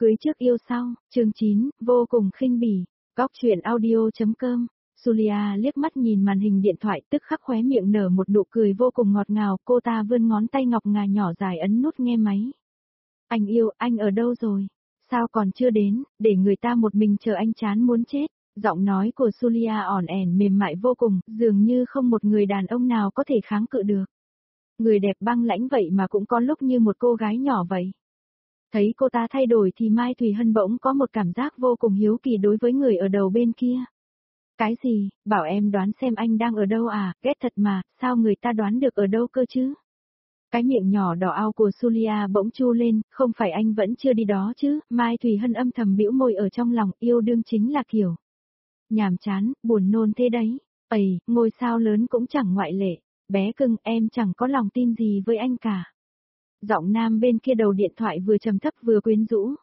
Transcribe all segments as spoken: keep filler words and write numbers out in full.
Cưới trước yêu sau, chương chín, vô cùng khinh bỉ. Góc truyện audio.com. Julia liếc mắt nhìn màn hình điện thoại, tức khắc khóe miệng nở một nụ cười vô cùng ngọt ngào, cô ta vươn ngón tay ngọc ngà nhỏ dài ấn nút nghe máy. Anh yêu, anh ở đâu rồi? Sao còn chưa đến, để người ta một mình chờ anh chán muốn chết. Giọng nói của Julia ỏn ẻn mềm mại vô cùng, dường như không một người đàn ông nào có thể kháng cự được. Người đẹp băng lãnh vậy mà cũng có lúc như một cô gái nhỏ vậy. Thấy cô ta thay đổi thì Mai Thùy Hân bỗng có một cảm giác vô cùng hiếu kỳ đối với người ở đầu bên kia. Cái gì, bảo em đoán xem anh đang ở đâu à, ghét thật mà, sao người ta đoán được ở đâu cơ chứ? Cái miệng nhỏ đỏ ao của Julia bỗng chu lên, không phải anh vẫn chưa đi đó chứ, Mai Thùy Hân âm thầm bĩu môi ở trong lòng, yêu đương chính là kiểu nhàm chán, buồn nôn thế đấy, ầy, ngôi sao lớn cũng chẳng ngoại lệ, bé cưng em chẳng có lòng tin gì với anh cả. Giọng nam bên kia đầu điện thoại vừa trầm thấp vừa quyến rũ.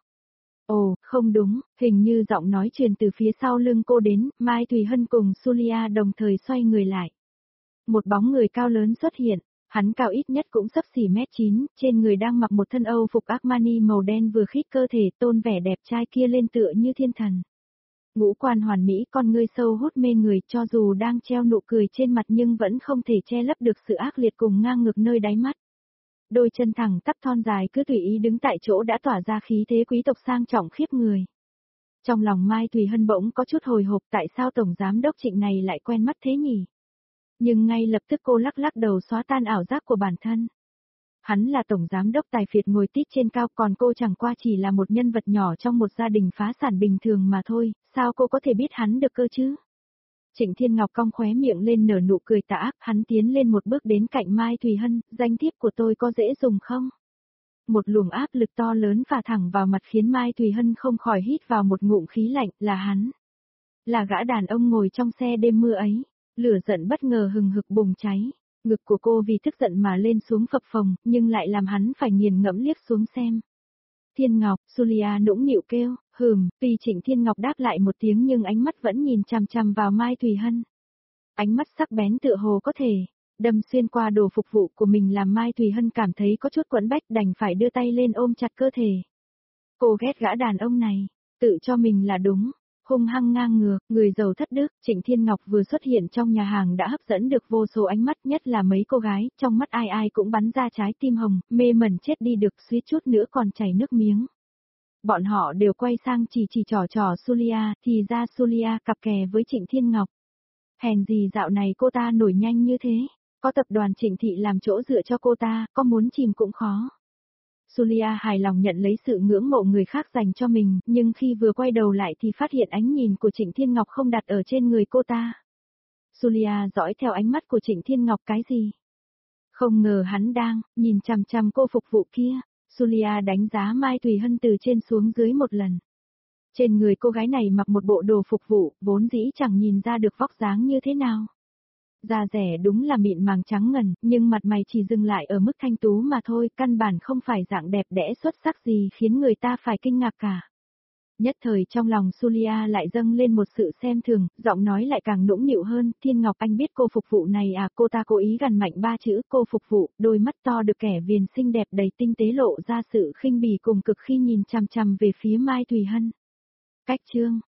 Ồ, không đúng, hình như giọng nói truyền từ phía sau lưng cô đến, Mai Thùy Hân cùng Julia đồng thời xoay người lại. Một bóng người cao lớn xuất hiện, hắn cao ít nhất cũng xấp xỉ mét chín, trên người đang mặc một thân Âu phục Armani màu đen vừa khít cơ thể tôn vẻ đẹp trai kia lên tựa như thiên thần. Ngũ quan hoàn mỹ, con ngươi sâu hút mê người, cho dù đang treo nụ cười trên mặt nhưng vẫn không thể che lấp được sự ác liệt cùng ngang ngược nơi đáy mắt. Đôi chân thẳng tắp thon dài cứ tùy ý đứng tại chỗ đã tỏa ra khí thế quý tộc sang trọng khiếp người. Trong lòng Mai Thùy Hân bỗng có chút hồi hộp, tại sao tổng giám đốc Trịnh này lại quen mắt thế nhỉ? Nhưng ngay lập tức cô lắc lắc đầu xóa tan ảo giác của bản thân. Hắn là tổng giám đốc tài phiệt ngồi tít trên cao, còn cô chẳng qua chỉ là một nhân vật nhỏ trong một gia đình phá sản bình thường mà thôi, sao cô có thể biết hắn được cơ chứ? Trịnh Thiên Ngọc cong khóe miệng lên nở nụ cười tà ác, hắn tiến lên một bước đến cạnh Mai Thùy Hân, danh thiếp của tôi có dễ dùng không? Một luồng áp lực to lớn phả thẳng vào mặt khiến Mai Thùy Hân không khỏi hít vào một ngụm khí lạnh, là hắn. Là gã đàn ông ngồi trong xe đêm mưa ấy, lửa giận bất ngờ hừng hực bùng cháy, ngực của cô vì tức giận mà lên xuống phập phồng, nhưng lại làm hắn phải nghiền ngẫm liếc xuống xem. Thiên Ngọc, Julia nũng nịu kêu, hừm, tuy Trịnh Thiên Ngọc đáp lại một tiếng nhưng ánh mắt vẫn nhìn chằm chằm vào Mai Thùy Hân. Ánh mắt sắc bén tựa hồ có thể đâm xuyên qua đồ phục vụ của mình làm Mai Thùy Hân cảm thấy có chút quẫn bách, đành phải đưa tay lên ôm chặt cơ thể. Cô ghét gã đàn ông này, tự cho mình là đúng, hung hăng ngang ngược, người giàu thất đức. Trịnh Thiên Ngọc vừa xuất hiện trong nhà hàng đã hấp dẫn được vô số ánh mắt, nhất là mấy cô gái, trong mắt ai ai cũng bắn ra trái tim hồng, mê mẩn chết đi được, suýt chút nữa còn chảy nước miếng. Bọn họ đều quay sang chỉ chỉ trò trò Julia, thì ra Julia cặp kè với Trịnh Thiên Ngọc. Hèn gì dạo này cô ta nổi nhanh như thế, có tập đoàn Trịnh Thị làm chỗ dựa cho cô ta, có muốn chìm cũng khó. Julia hài lòng nhận lấy sự ngưỡng mộ người khác dành cho mình, nhưng khi vừa quay đầu lại thì phát hiện ánh nhìn của Trịnh Thiên Ngọc không đặt ở trên người cô ta. Julia dõi theo ánh mắt của Trịnh Thiên Ngọc cái gì? Không ngờ hắn đang nhìn chằm chằm cô phục vụ kia. Julia đánh giá Mai Thùy Hân từ trên xuống dưới một lần. Trên người cô gái này mặc một bộ đồ phục vụ, vốn dĩ chẳng nhìn ra được vóc dáng như thế nào. Da rẻ đúng là mịn màng trắng ngần, nhưng mặt mày chỉ dừng lại ở mức thanh tú mà thôi, căn bản không phải dạng đẹp đẽ xuất sắc gì khiến người ta phải kinh ngạc cả. Nhất thời trong lòng Julia lại dâng lên một sự xem thường, giọng nói lại càng nũng nịu hơn, Thiên Ngọc anh biết cô phục vụ này à, cô ta cố ý gằn mạnh ba chữ cô phục vụ, đôi mắt to được kẻ viền xinh đẹp đầy tinh tế lộ ra sự khinh bỉ cùng cực khi nhìn chằm chằm về phía Mai Thùy Hân. Cách chương